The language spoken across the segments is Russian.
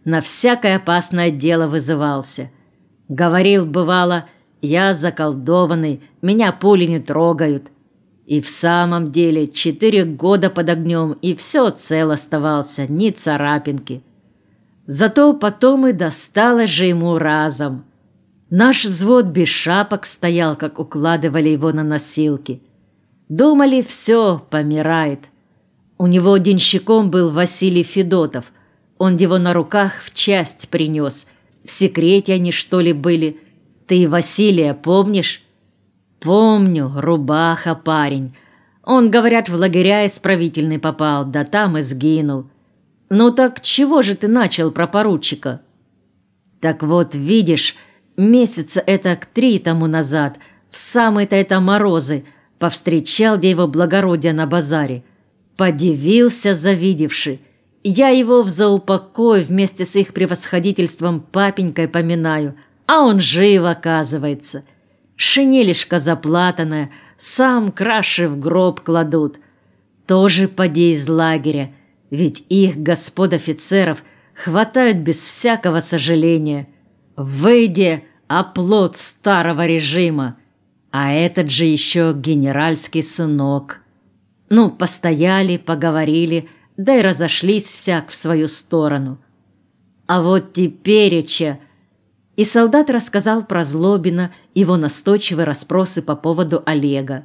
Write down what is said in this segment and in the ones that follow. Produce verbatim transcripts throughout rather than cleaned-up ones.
на всякое опасное дело вызывался. Говорил, бывало, я заколдованный, меня пули не трогают. И в самом деле четыре года под огнем, и все цел оставался, ни царапинки. Зато потом и досталось же ему разом. Наш взвод без шапок стоял, как укладывали его на носилки. Думали, все, помирает. У него денщиком был Василий Федотов. Он его на руках в часть принес. В секрете они, что ли, были. Ты Василия помнишь? Помню, рубаха парень. Он, говорят, в лагеря исправительный попал, да там и сгинул. Ну так чего же ты начал про поручика? Так вот, видишь, месяца это к три тому назад, в самые-то это морозы, повстречал где его благородие на базаре. Подивился завидевший. Я его в заупокой вместе с их превосходительством папенькой поминаю, а он жив, оказывается. Шинелишка заплатанная, сам краши в гроб кладут. Тоже поди из лагеря, ведь их, господ офицеров, хватают без всякого сожаления. Выйди, оплот старого режима, а этот же еще генеральский сынок. Ну, постояли, поговорили, да и разошлись всяк в свою сторону. А вот тепереча... И солдат рассказал про Злобина, его настойчивые расспросы по поводу Олега.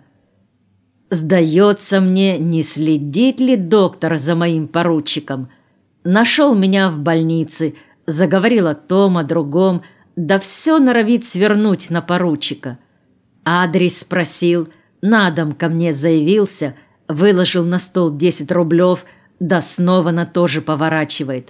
«Сдается мне, не следит ли доктор за моим поручиком? Нашел меня в больнице, заговорил о том, о другом, да все норовит свернуть на поручика. Адрес спросил, на дом ко мне заявился, выложил на стол десять рублев, да снова на то же поворачивает.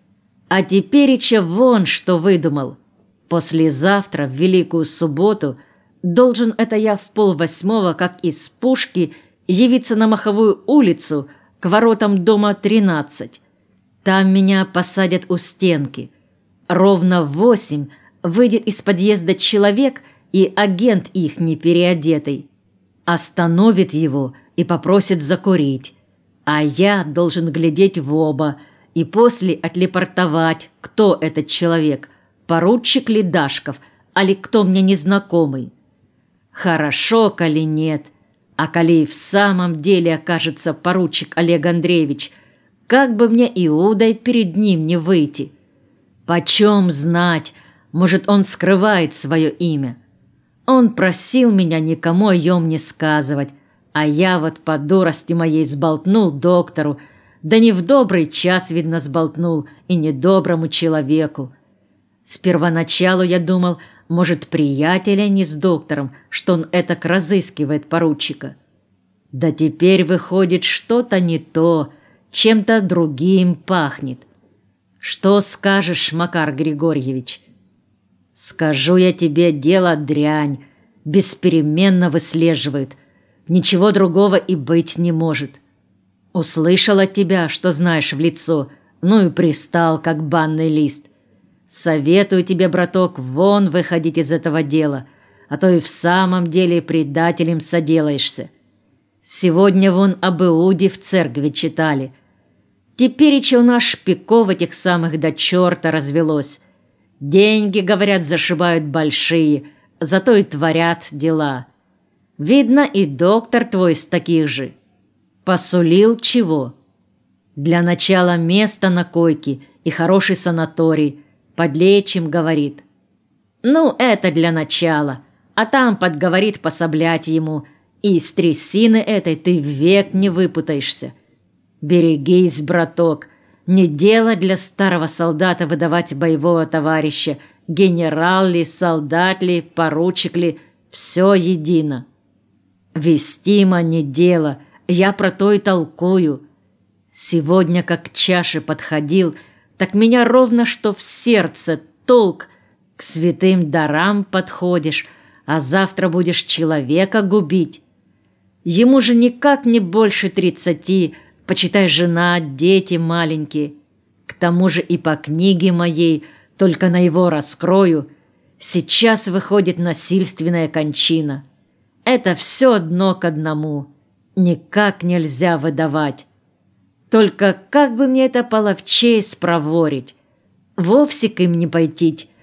А тепереча вон что выдумал. Послезавтра, в Великую Субботу, должен это я в полвосьмого, как из пушки, явиться на Маховую улицу к воротам дома тринадцать. Там меня посадят у стенки. Ровно в восемь выйдет из подъезда человек и агент их непереодетый. Остановит его и попросит закурить. А я должен глядеть в оба и после отлепортовать, кто этот человек, поручик ли Дашков, али кто мне незнакомый. Хорошо, коли нет, а коли в самом деле окажется поручик Олег Андреевич, как бы мне Иудой перед ним не выйти? Почем знать, может, он скрывает свое имя? Он просил меня никому о нем не сказывать, а я вот по дурости моей сболтнул доктору, да не в добрый час, видно, сболтнул, и недоброму человеку. С первоначалу я думал, может, приятеля не с доктором, что он этак разыскивает поручика. Да теперь выходит что-то не то, чем-то другим пахнет. Что скажешь, Макар Григорьевич? Скажу я тебе, дело дрянь, беспеременно выслеживает, ничего другого и быть не может. Услышал от тебя, что знаешь в лицо, ну и пристал, как банный лист. Советую тебе, браток, вон выходить из этого дела, а то и в самом деле предателем соделаешься. Сегодня вон об Иуде в церкви читали. Тепереча у нас шпиков этих самых до черта развелось. Деньги, говорят, зашибают большие, зато и творят дела. Видно, и доктор твой из таких же. Посулил чего? Для начала место на койке и хороший санаторий. Подлечим, говорит. Ну, это для начала, а там подговорит пособлять ему, и из трясины этой ты век не выпутаешься. Берегись, браток, не дело для старого солдата выдавать боевого товарища, генерал ли, солдат ли, поручик ли, все едино. Вестимо не дело, я про то и толкую. Сегодня как к чаше подходил, так меня ровно что в сердце толк. К святым дарам подходишь, а завтра будешь человека губить. Ему же никак не больше тридцати, почитай, жена, дети маленькие. К тому же и по книге моей, только на его раскрою, сейчас выходит насильственная кончина. Это все одно к одному, никак нельзя выдавать. Только как бы мне это половчей спроворить? вовсе к им не пойти,